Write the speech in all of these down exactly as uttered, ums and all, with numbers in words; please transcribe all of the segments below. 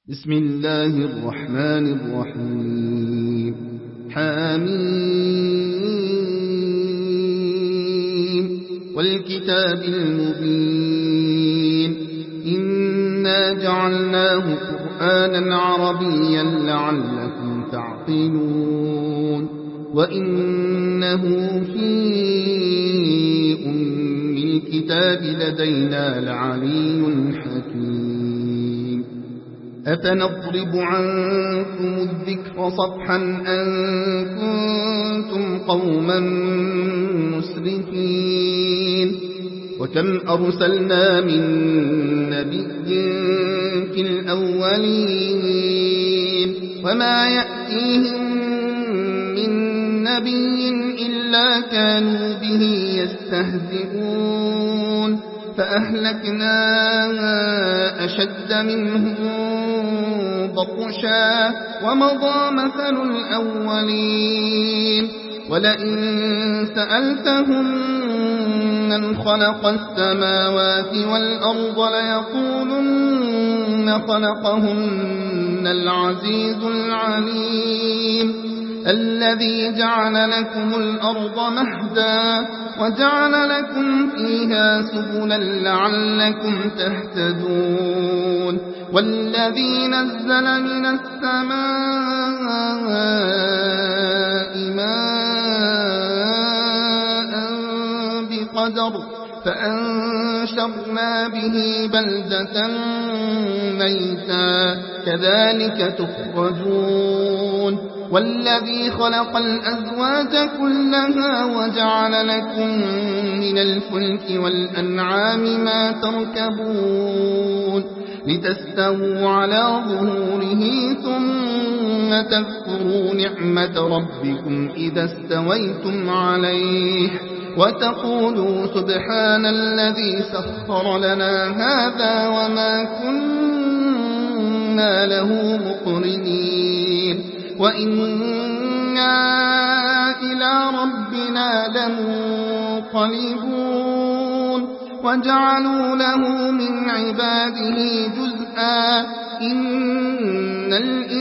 بسم الله الرحمن الرحيم حميم والكتاب المبين إنا جعلناه قرآنا عربيا لعلكم تعقلون وإنه في أم الكتاب لدينا لعلي حكيم أفنضرب عنكم الذكر صفحا أن كنتم قوما مسرفين وكم أرسلنا من نبي في الأولين وما يأتيهم من نبي إلا كانوا به يستهزئون فأهلكنا أشد منهم بطشا ومضى مثل الأولين ولئن سألتهم من خلق السماوات والأرض ليقولن خلقهن العزيز العليم الذي جعل لكم الأرض مهدا وجعل لكم فيها سبلا لعلكم تهتدون والذي نزل من السماء ماء بقدر فأنشرنا به بلدة ميتا كذلك تخرجون والذي خلق الأزواج كلها وجعل لكم من الفلك والأنعام ما تركبون لتستووا على ظهوره ثم تذكروا نعمة ربكم إذا استويتم عليه وتقولوا سبحان الذي سخر لنا هذا وما كنا له مقرنين وإنا إلى ربنا لمنقلبون وجعلوا له من عباده جزءا إن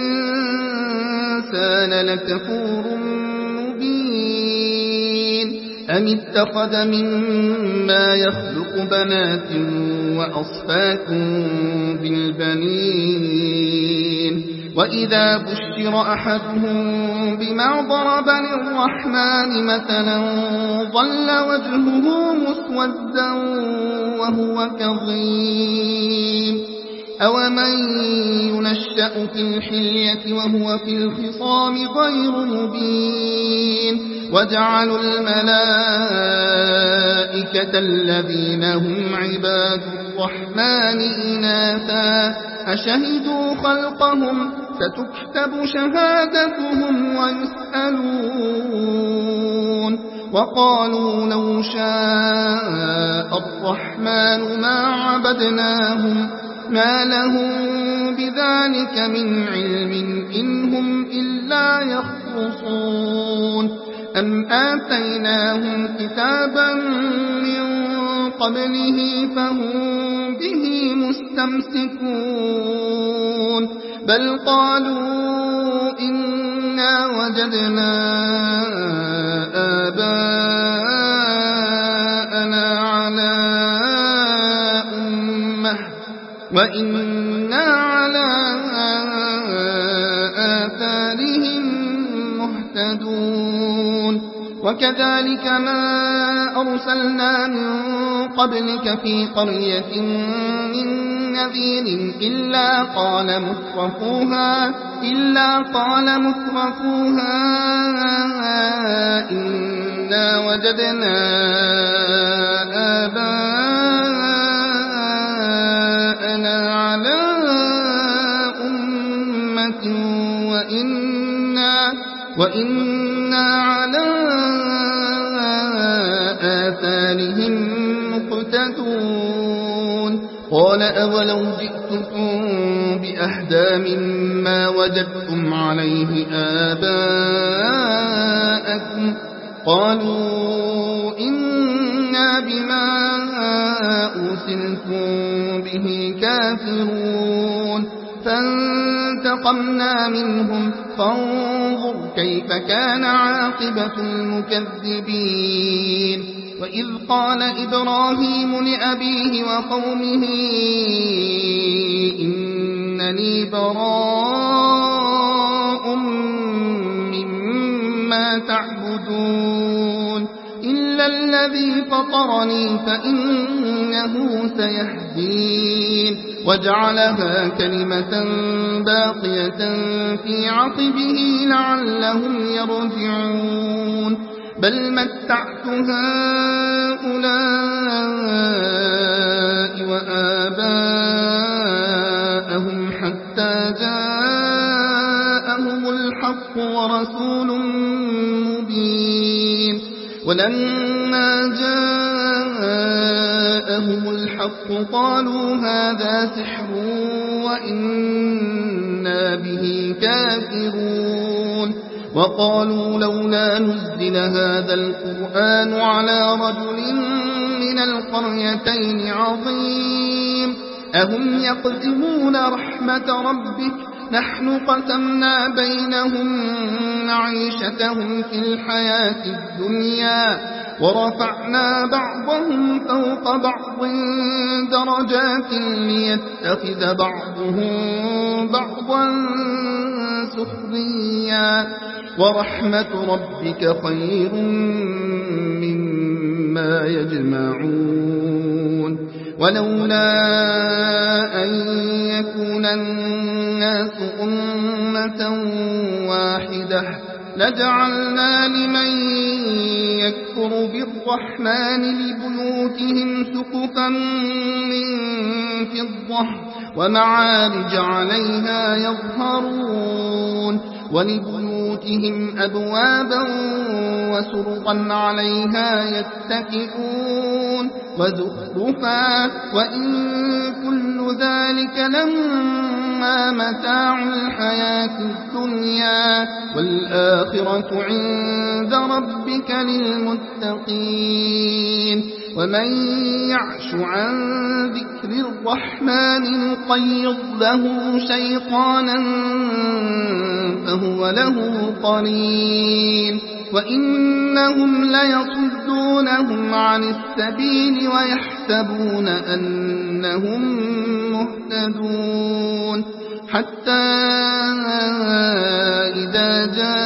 الإنسان لكفور مبين أم اتخذ مما يخلق بنات وأصفاكم بالبنين وإذا بشر أحدهم بما ضرب للرحمن مثلا ظل وجهه مسودا وهو كظيم أومن ينشأ في الحلية وهو في الخصام غير مبين وجعلوا الملائكة الذين هم عباد الرحمن إناثا أشهدوا خلقهم ستكتب شهادتهم ويسألون وقالوا لو شاء الرحمن ما عبدناهم ما لهم بذلك من علم إن هم إلا يخرصون أم آتيناهم كتابا من قبله فهم به مستمسكون بل قالوا إنا وجدنا آباءنا على أمة وإنا على آثارهم مهتدون وكذلك ما أرسلنا من قبلك في قرية من نذير إلا قال مترفوها إلا قال مترفوها إنا وجدنا آباءنا على أمة وإنا وإنا على آثارهم مقتدون قال أولو جئتكم بأهدى مما وجدتم عليه آباءكم قالوا إنا بما أرسلتم به كافرون فانتقمنا منهم فانظر كيف كان عاقبة المكذبين وإذ قال إبراهيم لأبيه وقومه إنني براء مما تعبدون إلا الذي فطرني فإنه سيهدين وجعلها كلمة باقية في عقبه لعلهم يرجعون بل متعت هؤلاء وآباءهم حتى جاءهم الحق ورسول مبين ولما جاءهم الحق قالوا هذا سحر وإنا به كافرون وقالوا لولا نزل هذا القرآن على رجل من القريتين عظيم أهم يقسمون رحمة ربك نحن قسمنا بينهم معيشتهم في الحياة الدنيا ورفعنا بعضهم فوق بعض درجات ليتخذ بعضهم بعضا سخريا ورحمة ربك خير مما يجمعون ولولا أن يكون الناس أمة واحدة لجعلنا لمن يكفر بالرحمن لبيوتهم سقفا من فضة ومعارج عليها يظهرون ولبيوتهم أبوابا وسرطا عليها يتكئون وزخرفا وإن كل ذلك لما متاع الحياة الدنيا والآخرة عند ربك للمتقين ومن يعش عن ذكر الرحمن نقيض له شيطانا فهو له قرين وإنهم ليصدونهم عن السبيل ويحسبون أنهم مهتدون حتى إذا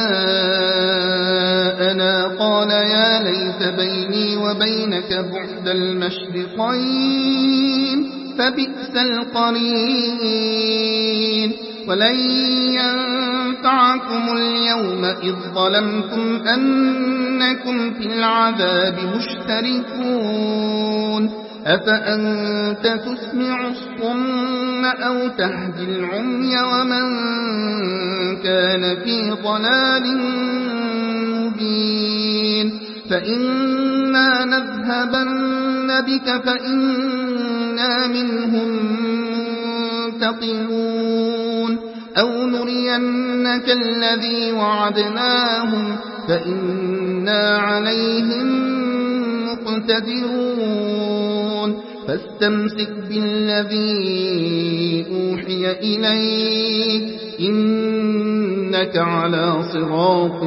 جاءنا قال يا ليت بيني وبينك بعد المشرقين فبئس القرين ولن ينفعكم اليوم إذ ظلمتم أنكم في العذاب مشتركون أفأنت تسمع الصم أو تهدي العمي ومن كان في ضلال مبين فإنا نذهبن بك فإنا منهم منتقمون أو نرينك الذي وعدناهم فإنا عليهم مقتدرون فاستمسك بالذي أوحي إليك إنك على صراط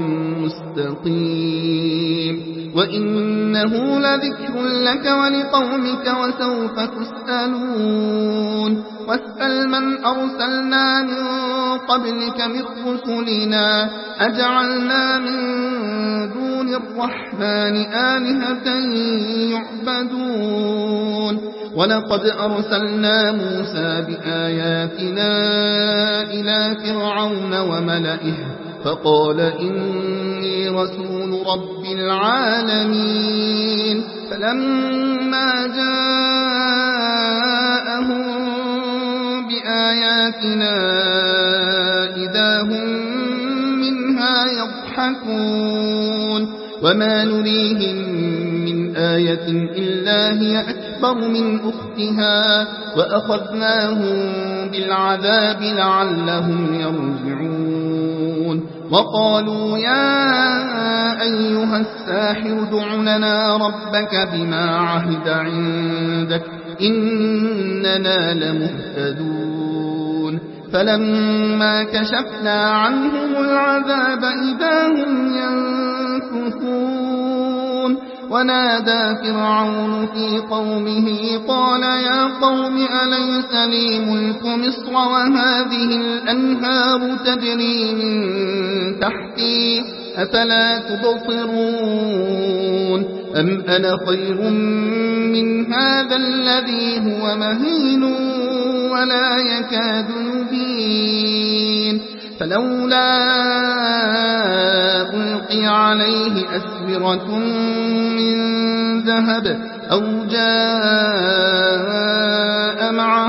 مستقيم وإنه لذكر لك ولقومك وسوف تسألون واسأل من أرسلنا من قبلك من رسلنا أجعلنا من دون الرحمن آلهة يعبدون ولقد أرسلنا موسى بآياتنا إلى فرعون وملئه فقال إني رسول رب العالمين فلما جاءهم بآياتنا إذا هم منها يضحكون وما نريهم من آية إلا هي أكبر من أختها وأخذناهم بالعذاب لعلهم يرجعون وقالوا يا أيها الساحر ادع لنا ربك بما عهد عندك إننا لمهتدون فلما كشفنا عنهم العذاب إذا هم ينكثون ونادى فرعون في قومه قال يا قوم أليس لي ملك مصر وهذه الأنهار تجري من تحتي أفلا تبصرون أم أنا خير من هذا الذي هو مهين ولا يكاد يبين فلولا ألقي عليه أسورة من ذهب أو جاء معه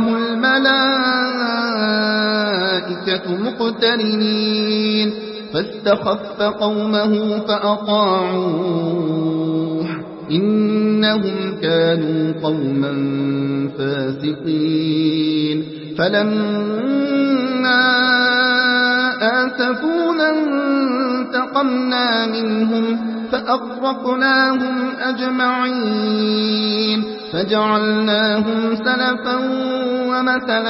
الملائكة مقترنين فاستخف قومه فأطاعوه إنهم كانوا قوما فاسقين فلما آسفونا انتقمنا منهم فأغرقناهم أجمعين فجعلناهم سلفا ومثلا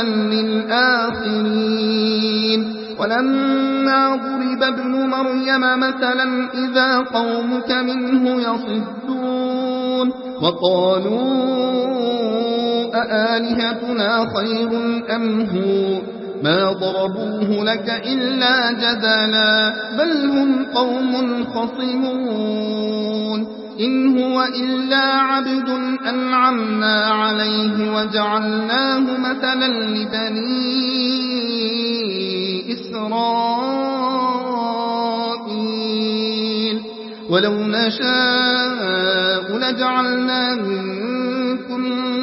للآخرين ولما ضرب ابن مريم مثلا إذا قومك منه يصدون وقالوا أآلهتنا خير أم هو ما ضربوه لك إلا جدلا بل هم قوم خصمون إن هو إلا عبد أنعمنا عليه وجعلناه مثلا لبني إسرائيل ولو نشاء لجعلنا منكم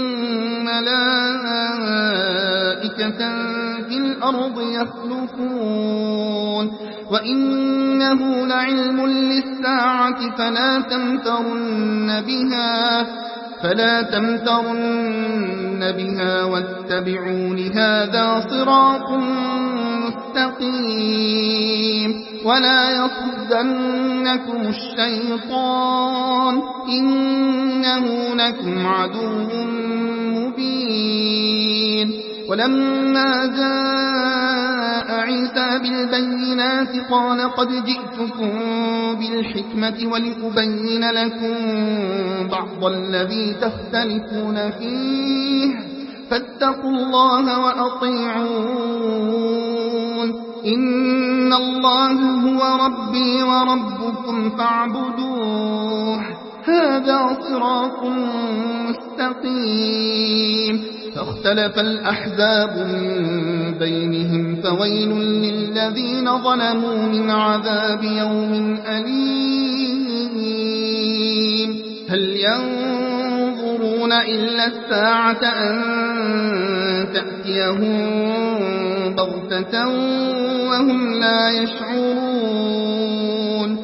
ملائكة في الأرض يخلفون وإنه لعلم للساعة فلا تمترن بها فلا تمترن بها واتبعون هذا صراط مستقيم ولا يصدنكم الشيطان إنه لكم عدو مبين ولما جاء عيسى بالبينات قال قد جئتكم بالحكمة ولأبين لكم بعض الذي تختلفون فيه فاتقوا الله وأطيعون إن الله هو ربي وربكم فاعبدوه هذا صراط مستقيم فاختلف الأحزاب من بينهم فويل للذين ظلموا من عذاب يوم أليم هل ينظرون إلا الساعة أن تأتيهم بغتة وهم لا يشعرون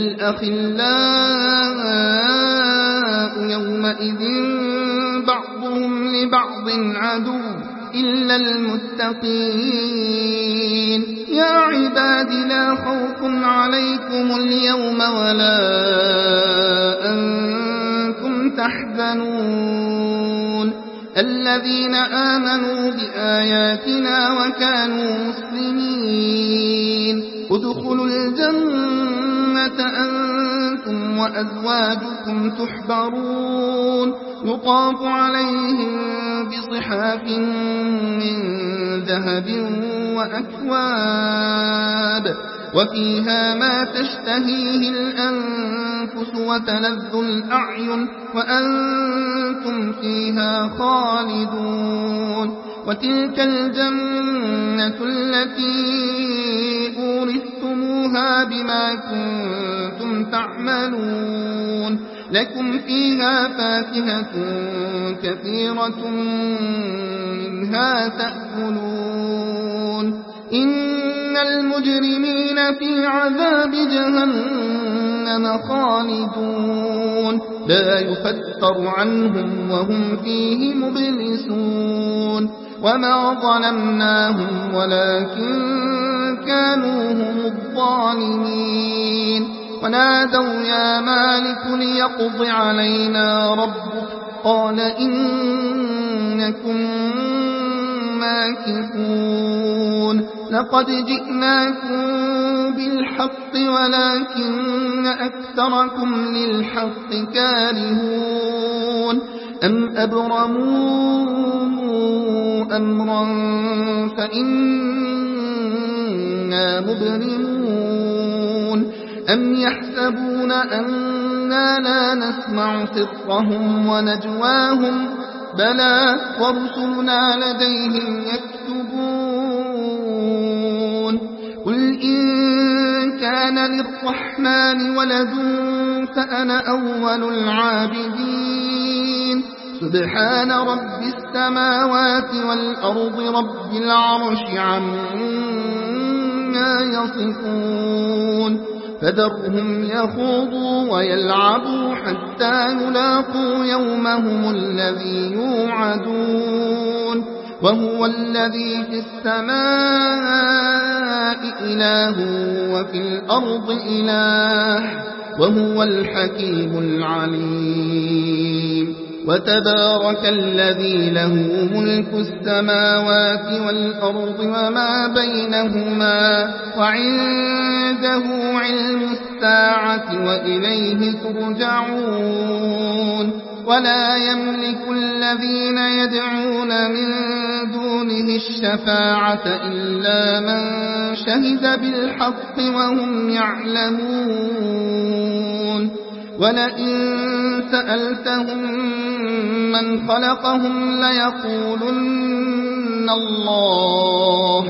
الأخلاء يومئذ بعضهم لبعض عدو إلا المتقين يا عباد لا خوف عليكم اليوم ولا أنتم تحزنون الذين آمنوا بآياتنا وكانوا مسلمين ادخلوا الجنة أنتم وأزواجكم تحبرون يطاف عليهم بصحاف من ذهب وأكواب وفيها ما تشتهيه الأنفس وتلذ الأعين وأنتم فيها خالدون وتلك الجنة التي أورثتموها بما كنتم تعملون لكم فيها فاكهة كثيرة منها تأكلون إن المجرمين في عذاب جهنم خالدون لا يفتر عنهم وهم فيه مبلسون وما ظلمناهم ولكن كانوا هم الظالمين ونادوا يا مالك ليقض علينا ربك قال إنكم ماكثون لقد جئناكم بالحق ولكن أكثركم للحق كارهون أم أبرموا أمرا فإنا مبرمون أم يحسبون أننا لا نسمع سرهم ونجواهم بلى ورسلنا لديهم يكتبون قل إن كان للرحمن ولد فأنا أول العابدين سبحان رب السماوات والأرض رب العرش عما يصفون فذرهم يخوضوا ويلعبوا حتى يلاقوا يومهم الذي يوعدون وهو الذي في السماء إله وفي الأرض إله وهو الحكيم العليم وتبارك الذي له ملك السماوات والأرض وما بينهما وعنده علم الساعة وإليه ترجعون ولا يملك الذين يدعون من دونه الشفاعة إلا من شهد بالحق وهم يعلمون ولئن سألتهم من خلقهم ليقولن الله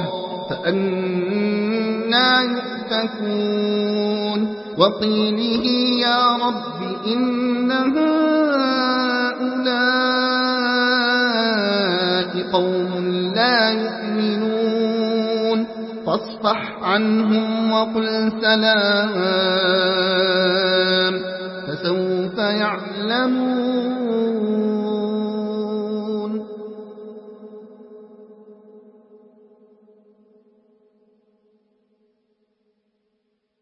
فأنا يؤفكون وقيله يا رب إن هؤلاء قوم لا يؤمنون فاصفح عنهم وقل سلام فسوف يعلمون